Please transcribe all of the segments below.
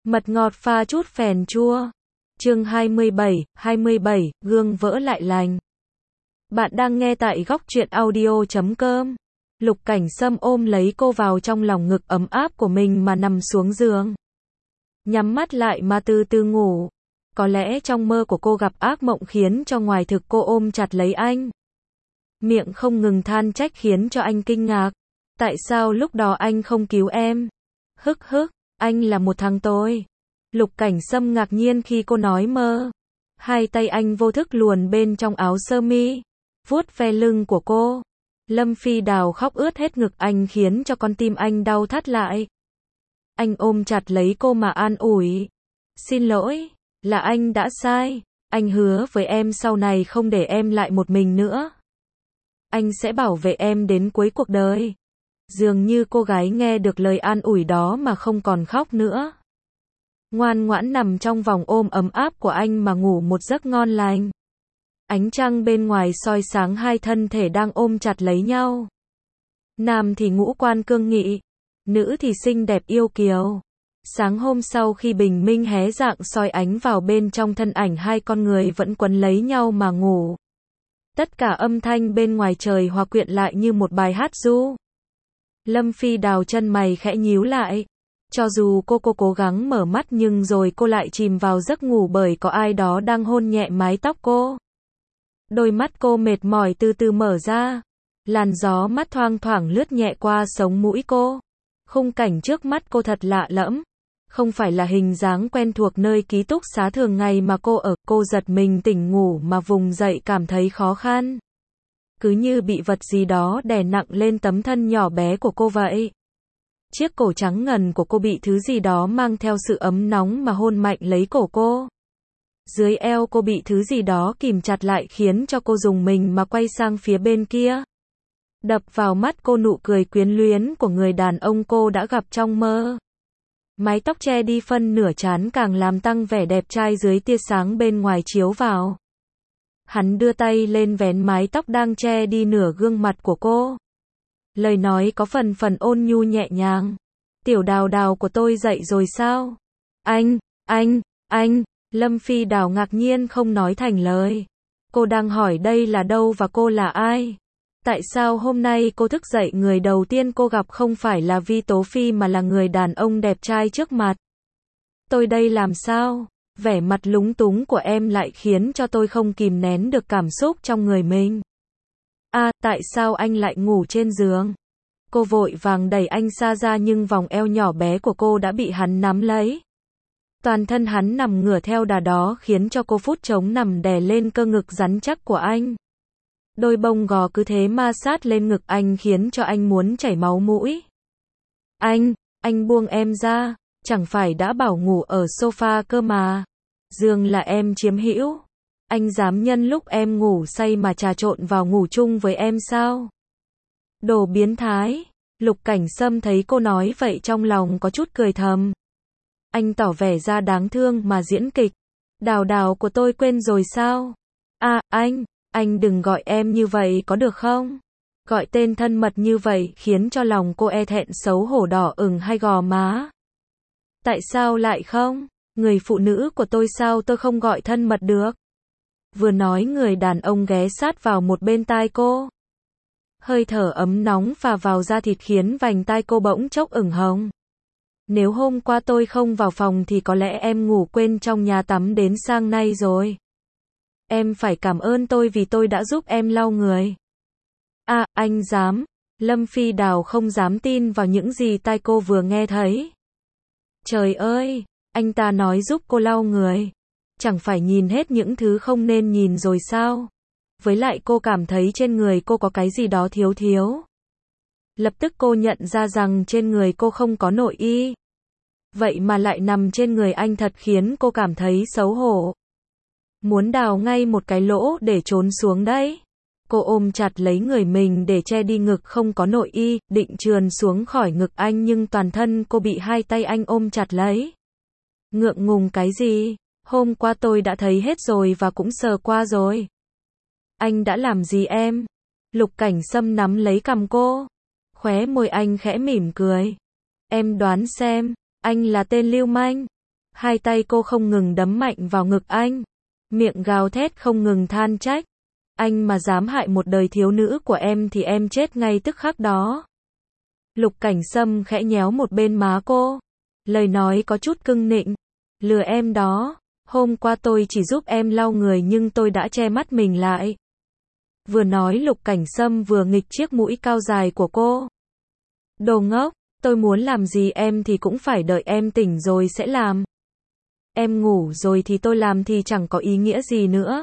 Mật ngọt pha chút phèn chua. Chương 27, gương vỡ lại lành. Bạn đang nghe tại góc truyện audio.com. Lục Cảnh Sâm ôm lấy cô vào trong lòng ngực ấm áp của mình mà nằm xuống giường. Nhắm mắt lại mà từ từ ngủ. Có lẽ trong mơ của cô gặp ác mộng khiến cho ngoài thực cô ôm chặt lấy anh. Miệng không ngừng than trách khiến cho anh kinh ngạc. Tại sao lúc đó anh không cứu em? Hức hức, anh là một thằng tồi. Lục Cảnh Sâm ngạc nhiên khi cô nói mơ. Hai tay anh vô thức luồn bên trong áo sơ mi, vuốt ve lưng của cô. Lâm Phi Đào khóc ướt hết ngực anh khiến cho con tim anh đau thắt lại. Anh ôm chặt lấy cô mà an ủi. Xin lỗi, là anh đã sai. Anh hứa với em sau này không để em lại một mình nữa. Anh sẽ bảo vệ em đến cuối cuộc đời. Dường như cô gái nghe được lời an ủi đó mà không còn khóc nữa. Ngoan ngoãn nằm trong vòng ôm ấm áp của anh mà ngủ một giấc ngon lành. Ánh trăng bên ngoài soi sáng hai thân thể đang ôm chặt lấy nhau. Nam thì ngũ quan cương nghị, nữ thì xinh đẹp yêu kiều. Sáng hôm sau khi bình minh hé rạng soi ánh vào bên trong thân ảnh hai con người vẫn quấn lấy nhau mà ngủ. Tất cả âm thanh bên ngoài trời hòa quyện lại như một bài hát ru. Lâm Phi Đào chân mày khẽ nhíu lại. Cho dù cô cố gắng mở mắt nhưng rồi cô lại chìm vào giấc ngủ bởi có ai đó đang hôn nhẹ mái tóc cô. Đôi mắt cô mệt mỏi từ từ mở ra. Làn gió mát thoang thoảng lướt nhẹ qua sống mũi cô. Khung cảnh trước mắt cô thật lạ lẫm. Không phải là hình dáng quen thuộc nơi ký túc xá thường ngày mà cô ở. Cô giật mình tỉnh ngủ mà vùng dậy cảm thấy khó khăn. Cứ như bị vật gì đó đè nặng lên tấm thân nhỏ bé của cô vậy. Chiếc cổ trắng ngần của cô bị thứ gì đó mang theo sự ấm nóng mà hôn mạnh lấy cổ cô. Dưới eo cô bị thứ gì đó kìm chặt lại khiến cho cô rùng mình mà quay sang phía bên kia. Đập vào mắt cô nụ cười quyến luyến của người đàn ông cô đã gặp trong mơ. Mái tóc che đi phân nửa trán càng làm tăng vẻ đẹp trai dưới tia sáng bên ngoài chiếu vào. Hắn đưa tay lên vén mái tóc đang che đi nửa gương mặt của cô. Lời nói có phần ôn nhu nhẹ nhàng. Tiểu Đào Đào của tôi dậy rồi sao? Anh, Lâm Phi Đào ngạc nhiên không nói thành lời. Cô đang hỏi đây là đâu và cô là ai? Tại sao hôm nay cô thức dậy người đầu tiên cô gặp không phải là Vi Tố Phi mà là người đàn ông đẹp trai trước mặt? Tôi đây làm sao? Vẻ mặt lúng túng của em lại khiến cho tôi không kìm nén được cảm xúc trong người mình. Tại sao anh lại ngủ trên giường? Cô vội vàng đẩy anh xa ra nhưng vòng eo nhỏ bé của cô đã bị hắn nắm lấy. Toàn thân hắn nằm ngửa theo đà đó khiến cho cô phút trống nằm đè lên cơ ngực rắn chắc của anh. Đôi bông gò cứ thế ma sát lên ngực anh khiến cho anh muốn chảy máu mũi. Anh buông em ra, chẳng phải đã bảo ngủ ở sofa cơ mà. Giường là em chiếm hữu. Anh dám nhân lúc em ngủ say mà trà trộn vào ngủ chung với em sao? Đồ biến thái. Lục Cảnh Sâm thấy cô nói vậy trong lòng có chút cười thầm. Anh tỏ vẻ ra đáng thương mà diễn kịch. Đào Đào của tôi quên rồi sao? Anh đừng gọi em như vậy có được không? Gọi tên thân mật như vậy khiến cho lòng cô e thẹn xấu hổ đỏ ửng hai gò má. Tại sao lại không? Người phụ nữ của tôi sao tôi không gọi thân mật được? Vừa nói người đàn ông ghé sát vào một bên tai cô. Hơi thở ấm nóng phả vào da thịt khiến vành tai cô bỗng chốc ửng hồng. Nếu hôm qua tôi không vào phòng thì có lẽ em ngủ quên trong nhà tắm đến sang nay rồi. Em phải cảm ơn tôi vì tôi đã giúp em lau người. Anh dám. Lâm Phi Đào không dám tin vào những gì tai cô vừa nghe thấy. Trời ơi, anh ta nói giúp cô lau người. Chẳng phải nhìn hết những thứ không nên nhìn rồi sao? Với lại cô cảm thấy trên người cô có cái gì đó thiếu. Lập tức cô nhận ra rằng trên người cô không có nội y. Vậy mà lại nằm trên người anh thật khiến cô cảm thấy xấu hổ. Muốn đào ngay một cái lỗ để trốn xuống đấy. Cô ôm chặt lấy người mình để che đi ngực không có nội y, định trườn xuống khỏi ngực anh nhưng toàn thân cô bị hai tay anh ôm chặt lấy. Ngượng ngùng cái gì? Hôm qua tôi đã thấy hết rồi và cũng sờ qua rồi. Anh đã làm gì em? Lục Cảnh Sâm nắm lấy cằm cô. Khóe môi anh khẽ mỉm cười. Em đoán xem, anh là tên lưu manh. Hai tay cô không ngừng đấm mạnh vào ngực anh, miệng gào thét không ngừng than trách. Anh mà dám hại một đời thiếu nữ của em thì em chết ngay tức khắc đó. Lục Cảnh Sâm khẽ nhéo một bên má cô, lời nói có chút cưng nịnh. Lừa em đó, hôm qua tôi chỉ giúp em lau người nhưng tôi đã che mắt mình lại. Vừa nói Lục Cảnh Sâm vừa nghịch chiếc mũi cao dài của cô. Đồ ngốc, tôi muốn làm gì em thì cũng phải đợi em tỉnh rồi sẽ làm. Em ngủ rồi thì tôi làm thì chẳng có ý nghĩa gì nữa.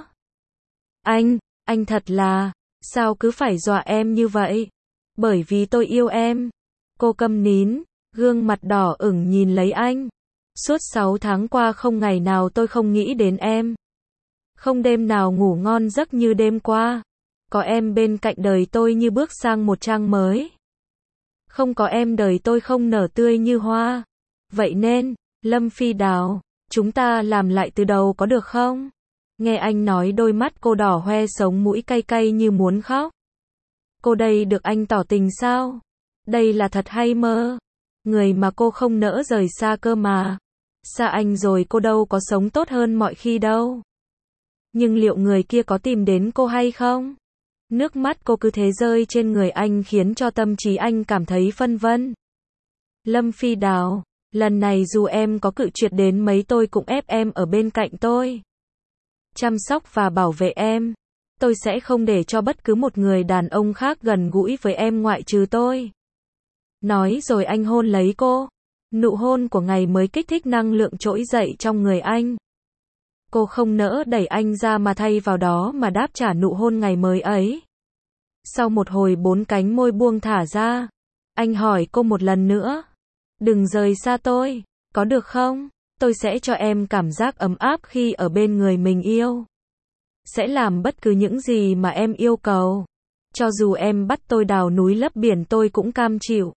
Anh thật là, sao cứ phải dọa em như vậy? Bởi vì tôi yêu em. Cô câm nín, gương mặt đỏ ửng nhìn lấy anh. Suốt 6 tháng qua không ngày nào tôi không nghĩ đến em. Không đêm nào ngủ ngon giấc như đêm qua. Có em bên cạnh đời tôi như bước sang một trang mới. Không có em đời tôi không nở tươi như hoa. Vậy nên, Lâm Phi Đào, chúng ta làm lại từ đầu có được không? Nghe anh nói đôi mắt cô đỏ hoe sống mũi cay cay như muốn khóc. Cô đây được anh tỏ tình sao? Đây là thật hay mơ? Người mà cô không nỡ rời xa cơ mà. Xa anh rồi cô đâu có sống tốt hơn mọi khi đâu. Nhưng liệu người kia có tìm đến cô hay không? Nước mắt cô cứ thế rơi trên người anh khiến cho tâm trí anh cảm thấy phân vân. Lâm Phi Đào, lần này dù em có cự tuyệt đến mấy tôi cũng ép em ở bên cạnh tôi. Chăm sóc và bảo vệ em. Tôi sẽ không để cho bất cứ một người đàn ông khác gần gũi với em ngoại trừ tôi. Nói rồi anh hôn lấy cô. Nụ hôn của ngày mới kích thích năng lượng trỗi dậy trong người anh. Cô không nỡ đẩy anh ra mà thay vào đó mà đáp trả nụ hôn ngày mới ấy. Sau một hồi 4 cánh môi buông thả ra, anh hỏi cô một lần nữa. Đừng rời xa tôi, có được không? Tôi sẽ cho em cảm giác ấm áp khi ở bên người mình yêu. Sẽ làm bất cứ những gì mà em yêu cầu. Cho dù em bắt tôi đào núi lấp biển tôi cũng cam chịu.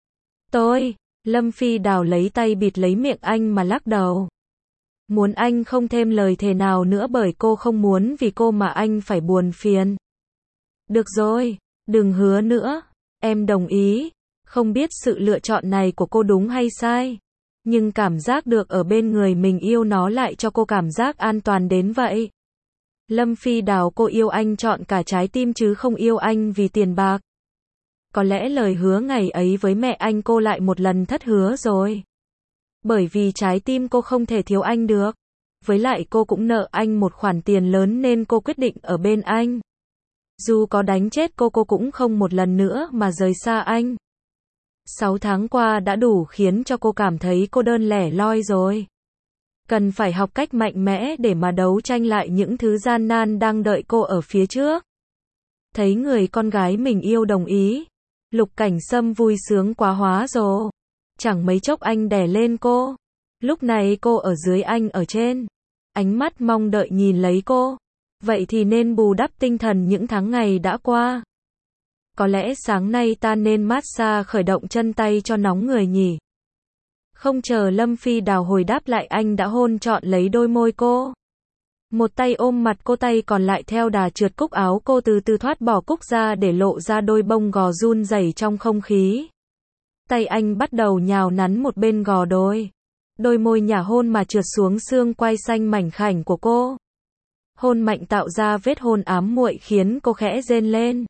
Lâm Phi Đào lấy tay bịt lấy miệng anh mà lắc đầu. Muốn anh không thêm lời thề nào nữa bởi cô không muốn vì cô mà anh phải buồn phiền. Được rồi, đừng hứa nữa. Em đồng ý. Không biết sự lựa chọn này của cô đúng hay sai. Nhưng cảm giác được ở bên người mình yêu nó lại cho cô cảm giác an toàn đến vậy. Lâm Phi Đào, cô yêu anh trọn cả trái tim chứ không yêu anh vì tiền bạc. Có lẽ lời hứa ngày ấy với mẹ anh cô lại một lần thất hứa rồi. Bởi vì trái tim cô không thể thiếu anh được. Với lại cô cũng nợ anh một khoản tiền lớn nên cô quyết định ở bên anh. Dù có đánh chết cô cũng không một lần nữa mà rời xa anh. 6 tháng qua đã đủ khiến cho cô cảm thấy cô đơn lẻ loi rồi. Cần phải học cách mạnh mẽ để mà đấu tranh lại những thứ gian nan đang đợi cô ở phía trước. Thấy người con gái mình yêu đồng ý. Lục Cảnh Sâm vui sướng quá hóa rồ. Chẳng mấy chốc anh đè lên cô. Lúc này cô ở dưới anh ở trên. Ánh mắt mong đợi nhìn lấy cô. Vậy thì nên bù đắp tinh thần những tháng ngày đã qua. Có lẽ sáng nay ta nên massage khởi động chân tay cho nóng người nhỉ. Không chờ Lâm Phi Đào hồi đáp lại anh đã hôn trọn lấy đôi môi cô. Một tay ôm mặt cô, tay còn lại theo đà trượt cúc áo cô từ từ thoát bỏ cúc ra để lộ ra đôi bông gò run rẩy trong không khí. Tay anh bắt đầu nhào nắn một bên gò đôi. Đôi môi nhả hôn mà trượt xuống xương quai xanh mảnh khảnh của cô. Hôn mạnh tạo ra vết hôn ám muội khiến cô khẽ rên lên.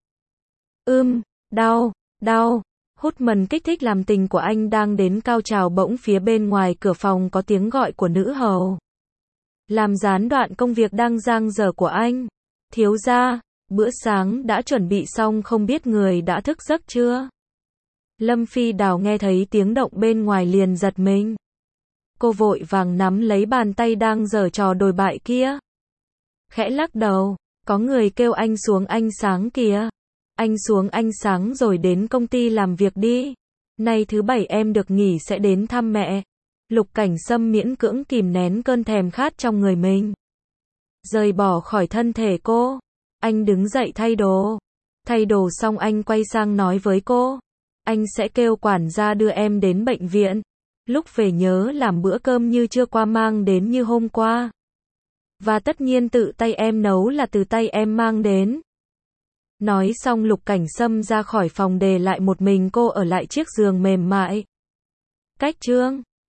Đau. Hút mần kích thích làm tình của anh đang đến cao trào bỗng phía bên ngoài cửa phòng có tiếng gọi của nữ hầu. Làm gián đoạn công việc đang dang dở của anh. Thiếu gia, bữa sáng đã chuẩn bị xong không biết người đã thức giấc chưa? Lâm Phi Đào nghe thấy tiếng động bên ngoài liền giật mình. Cô vội vàng nắm lấy bàn tay đang giở trò đồi bại kia. Khẽ lắc đầu, có người kêu anh xuống ánh sáng kìa. Anh xuống ánh sáng rồi đến công ty làm việc đi. Nay thứ Bảy em được nghỉ sẽ đến thăm mẹ. Lục Cảnh Sâm miễn cưỡng kìm nén cơn thèm khát trong người mình. Rời bỏ khỏi thân thể cô. Anh đứng dậy thay đồ. Thay đồ xong anh quay sang nói với cô. Anh sẽ kêu quản gia đưa em đến bệnh viện. Lúc về nhớ làm bữa cơm như trưa qua mang đến như hôm qua. Và tất nhiên tự tay em nấu là từ tay em mang đến. Nói xong Lục Cảnh Sâm ra khỏi phòng để lại một mình cô ở lại chiếc giường mềm mại. Cách chương